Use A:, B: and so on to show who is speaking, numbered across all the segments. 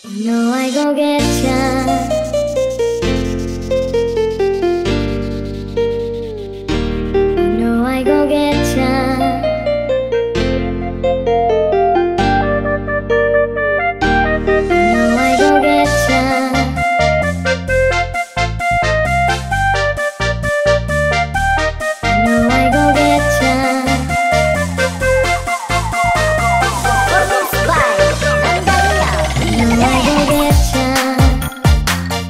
A: know I go get ya. Know I go get ya. Know I go get ya. Know I go get ya. Know I go get ya.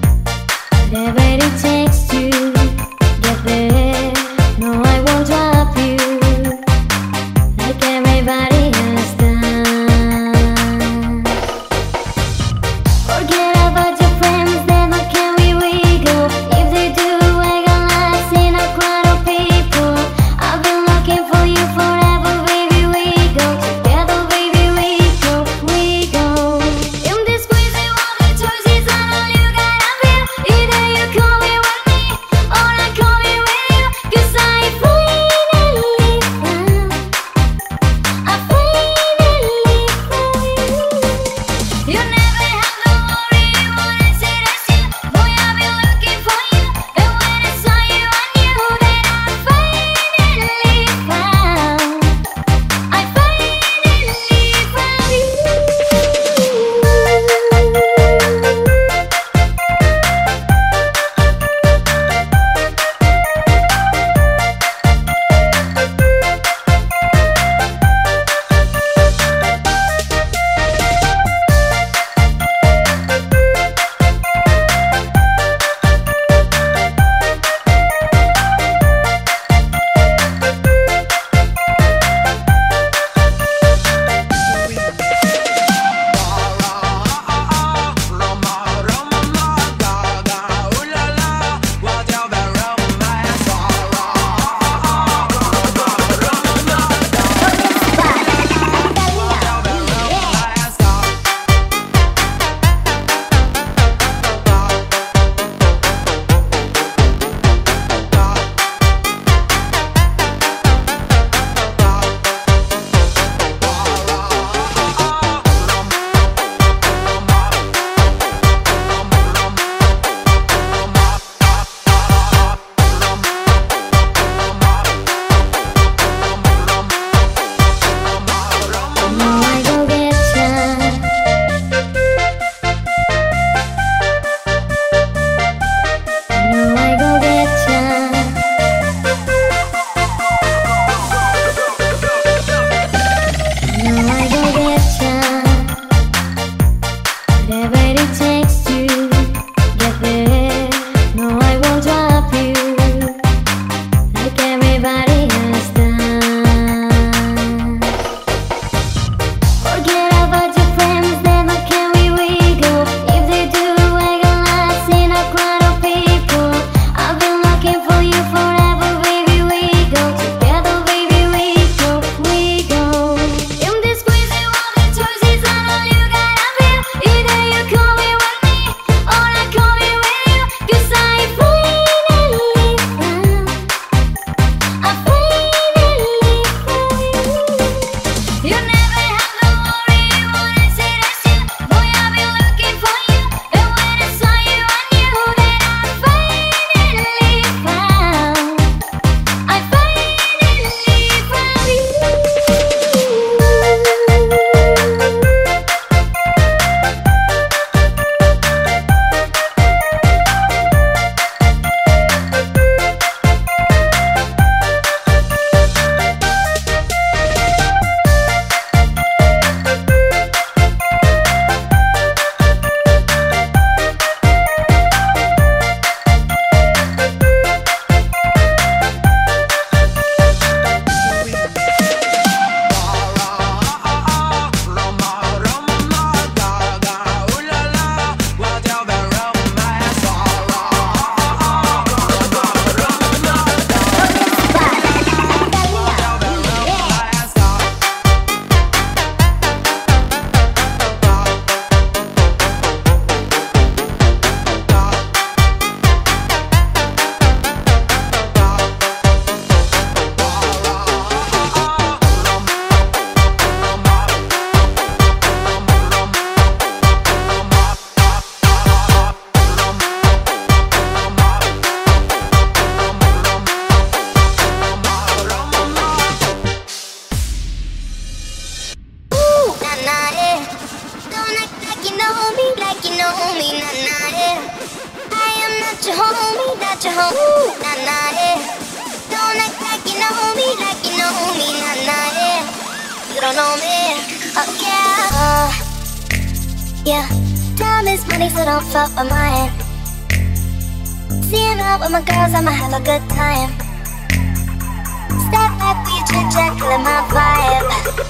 A: homie, nah nah yeah. I am not your homie, not your homie, nah nah yeah. Don't act like you know me, nah nah yeah. You don't know me, oh yeah. Yeah, time is money, so don't fuck with mine. Seeing out with my girls, I'ma have a good time. Step back, we chit chat, killing my vibe.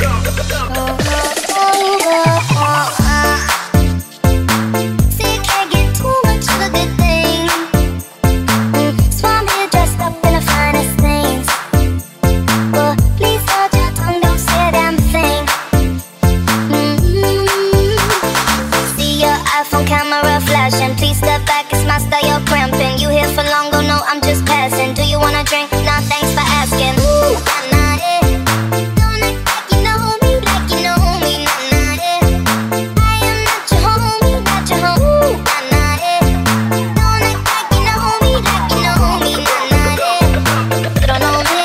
A: See, can't get too much of a good thing. So I'm here dressed up in the finest things. But please hold your tongue, don't say a damn thing. See your iPhone camera flashing. Please step back, it's my style, you're cramping. You here for long, go no, I'm just passing. Do you wanna drink? Nah, thanks for asking. Ooh, nah, nah, yeah. Don't act like you know me, nah, nah, yeah. I am not your homie, not your homie, ooh, nah, nah, yeah. Don't act like you know me, nah, nah, yeah. You don't know me,